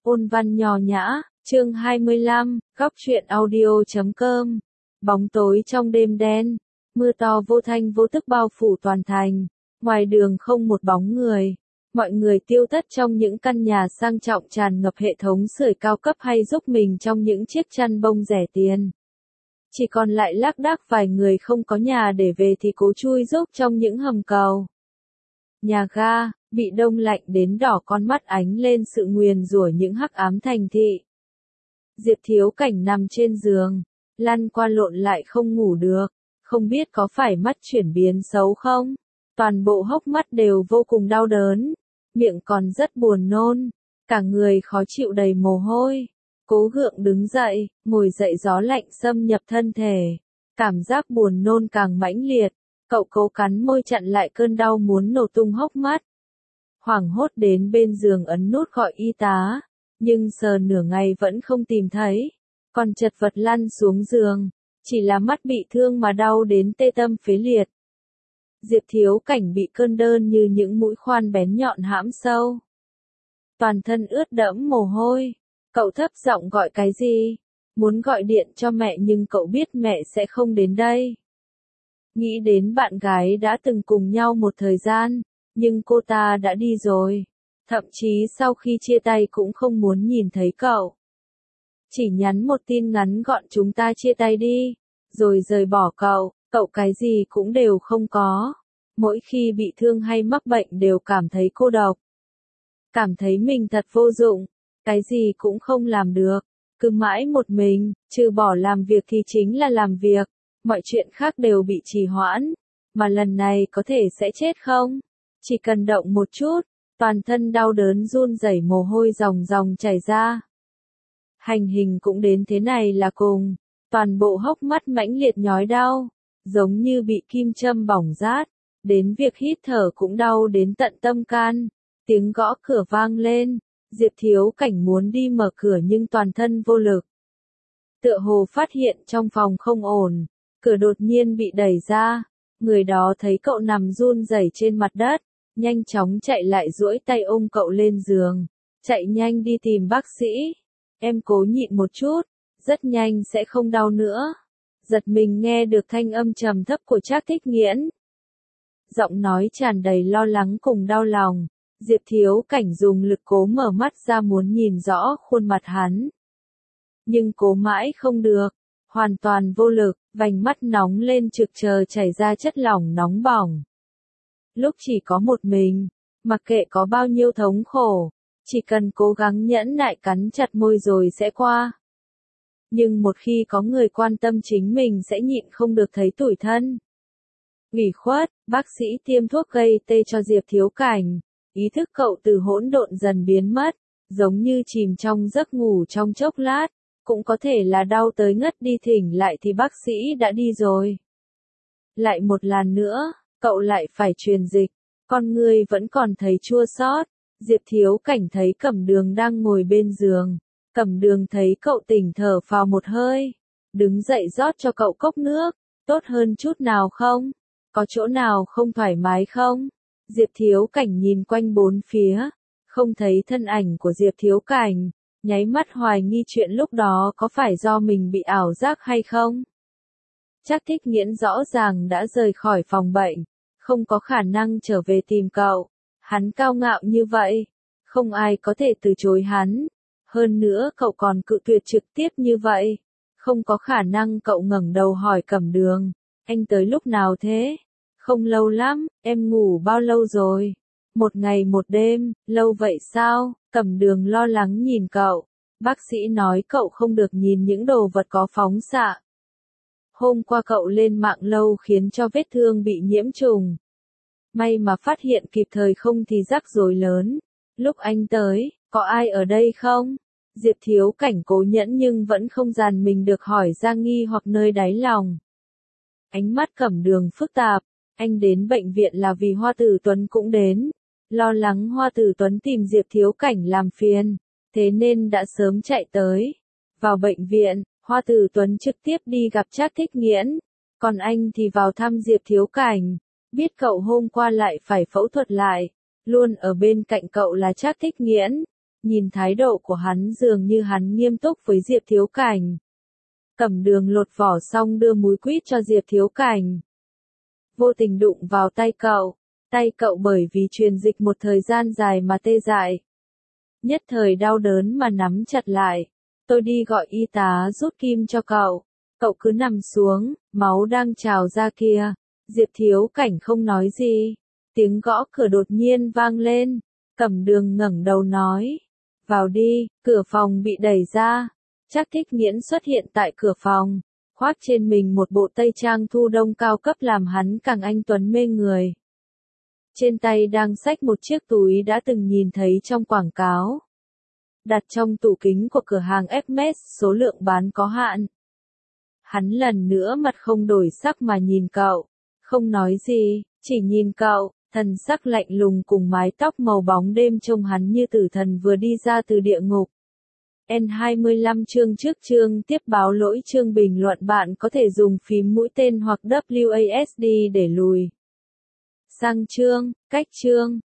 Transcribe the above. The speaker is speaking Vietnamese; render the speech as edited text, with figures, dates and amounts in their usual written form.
Ôn văn nho nhã, chương 25, góc truyện audio.com. Bóng tối trong đêm đen, mưa to vô thanh vô tức bao phủ toàn thành, ngoài đường không một bóng người. Mọi người tiêu tất trong những căn nhà sang trọng tràn ngập hệ thống sưởi cao cấp hay giúp mình trong những chiếc chăn bông rẻ tiền. Chỉ còn lại lác đác vài người không có nhà để về thì cố chui rúc trong những hầm cầu. Nhà ga, bị đông lạnh đến đỏ con mắt ánh lên sự nguyền rủa những hắc ám thành thị. Diệp Thiếu Cảnh nằm trên giường, lăn qua lộn lại không ngủ được, không biết có phải mắt chuyển biến xấu không? Toàn bộ hốc mắt đều vô cùng đau đớn, miệng còn rất buồn nôn, cả người khó chịu đầy mồ hôi. Cố gượng đứng dậy, ngồi dậy gió lạnh xâm nhập thân thể, cảm giác buồn nôn càng mãnh liệt, cậu cố cắn môi chặn lại cơn đau muốn nổ tung hốc mắt. Hoảng hốt đến bên giường ấn nút gọi y tá, nhưng sờ nửa ngày vẫn không tìm thấy, còn chật vật lăn xuống giường, chỉ là mắt bị thương mà đau đến tê tâm phế liệt. Diệp Thiếu Cảnh bị cơn đơn như những mũi khoan bén nhọn hãm sâu. Toàn thân ướt đẫm mồ hôi, cậu thấp giọng gọi cái gì, muốn gọi điện cho mẹ nhưng cậu biết mẹ sẽ không đến đây. Nghĩ đến bạn gái đã từng cùng nhau một thời gian, nhưng cô ta đã đi rồi, thậm chí sau khi chia tay cũng không muốn nhìn thấy cậu. Chỉ nhắn một tin ngắn gọn chúng ta chia tay đi, rồi rời bỏ cậu cái gì cũng đều không có. Mỗi khi bị thương hay mắc bệnh đều cảm thấy cô độc. Cảm thấy mình thật vô dụng, cái gì cũng không làm được, cứ mãi một mình, trừ bỏ làm việc thì chính là làm việc, mọi chuyện khác đều bị trì hoãn, mà lần này có thể sẽ chết không? Chỉ cần động một chút, toàn thân đau đớn run rẩy mồ hôi ròng ròng chảy ra. Hành hình cũng đến thế này là cùng, toàn bộ hốc mắt mãnh liệt nhói đau, giống như bị kim châm bỏng rát, đến việc hít thở cũng đau đến tận tâm can. Tiếng gõ cửa vang lên, Diệp Thiếu Cảnh muốn đi mở cửa nhưng toàn thân vô lực. Tựa hồ phát hiện trong phòng không ổn, cửa đột nhiên bị đẩy ra, người đó thấy cậu nằm run rẩy trên mặt đất, nhanh chóng chạy lại duỗi tay ôm cậu lên giường, chạy nhanh đi tìm bác sĩ. Em cố nhịn một chút, rất nhanh sẽ không đau nữa. Giật mình nghe được thanh âm trầm thấp của Trác Thích Nghiễn. Giọng nói tràn đầy lo lắng cùng đau lòng. Diệp Thiếu Cảnh dùng lực cố mở mắt ra muốn nhìn rõ khuôn mặt hắn. Nhưng cố mãi không được, hoàn toàn vô lực, vành mắt nóng lên trực chờ chảy ra chất lỏng nóng bỏng. Lúc chỉ có một mình, mặc kệ có bao nhiêu thống khổ, chỉ cần cố gắng nhẫn nại cắn chặt môi rồi sẽ qua. Nhưng một khi có người quan tâm chính mình sẽ nhịn không được thấy tủi thân. Ủy khuất, bác sĩ tiêm thuốc gây tê cho Diệp Thiếu Cảnh. Ý thức cậu từ hỗn độn dần biến mất, giống như chìm trong giấc ngủ trong chốc lát, cũng có thể là đau tới ngất đi thỉnh lại thì bác sĩ đã đi rồi. Lại một lần nữa, cậu lại phải truyền dịch, con người vẫn còn thấy chua xót. Diệp Thiếu Cảnh thấy Cẩm Đường đang ngồi bên giường, Cẩm Đường thấy cậu tỉnh thở phào một hơi, đứng dậy rót cho cậu cốc nước, tốt hơn chút nào không? Có chỗ nào không thoải mái không? Diệp Thiếu Cảnh nhìn quanh bốn phía, không thấy thân ảnh của Diệp Thiếu Cảnh, nháy mắt hoài nghi chuyện lúc đó có phải do mình bị ảo giác hay không. Trác Thích Nghiễn rõ ràng đã rời khỏi phòng bệnh, không có khả năng trở về tìm cậu. Hắn cao ngạo như vậy, không ai có thể từ chối hắn. Hơn nữa cậu còn cự tuyệt trực tiếp như vậy, không có khả năng. Cậu ngẩng đầu hỏi Cẩm Đường, anh tới lúc nào thế? Không lâu lắm, em ngủ bao lâu rồi? Một ngày một đêm, lâu vậy sao? Cẩm Đường lo lắng nhìn cậu. Bác sĩ nói cậu không được nhìn những đồ vật có phóng xạ. Hôm qua cậu lên mạng lâu khiến cho vết thương bị nhiễm trùng. May mà phát hiện kịp thời không thì rắc rối lớn. Lúc anh tới, có ai ở đây không? Diệp Thiếu Cảnh cố nhẫn nhưng vẫn không dàn mình được hỏi ra nghi hoặc nơi đáy lòng. Ánh mắt Cẩm Đường phức tạp. Anh đến bệnh viện là vì Hoa Tử Tuấn cũng đến. Lo lắng Hoa Tử Tuấn tìm Diệp Thiếu Cảnh làm phiền, thế nên đã sớm chạy tới. Vào bệnh viện, Hoa Tử Tuấn trực tiếp đi gặp Trác Thích Nghiễn, còn anh thì vào thăm Diệp Thiếu Cảnh. Biết cậu hôm qua lại phải phẫu thuật lại, luôn ở bên cạnh cậu là Trác Thích Nghiễn, Nhìn thái độ của hắn dường như hắn nghiêm túc với Diệp Thiếu Cảnh. Cẩm Đường lột vỏ xong đưa múi quýt cho Diệp Thiếu Cảnh. Vô tình đụng vào tay cậu bởi vì truyền dịch một thời gian dài mà tê dại. Nhất thời đau đớn mà nắm chặt lại. Tôi đi gọi y tá rút kim cho cậu. Cậu cứ nằm xuống, máu đang trào ra kia. Diệp Thiếu Cảnh không nói gì. Tiếng gõ cửa đột nhiên vang lên. Cẩm Đường ngẩng đầu nói. Vào đi, cửa phòng bị đẩy ra. Trác Thích Nghiễn xuất hiện tại cửa phòng. Khoác trên mình một bộ tây trang thu đông cao cấp làm hắn càng anh tuấn mê người. Trên tay đang xách một chiếc túi đã từng nhìn thấy trong quảng cáo. Đặt trong tủ kính của cửa hàng Hermes, số lượng bán có hạn. Hắn lần nữa mặt không đổi sắc mà nhìn cậu. Không nói gì, chỉ nhìn cậu, thần sắc lạnh lùng cùng mái tóc màu bóng đêm trông hắn như tử thần vừa đi ra từ địa ngục. N25 chương trước chương tiếp báo lỗi chương bình luận bạn có thể dùng phím mũi tên hoặc WASD để lùi sang chương, cách chương.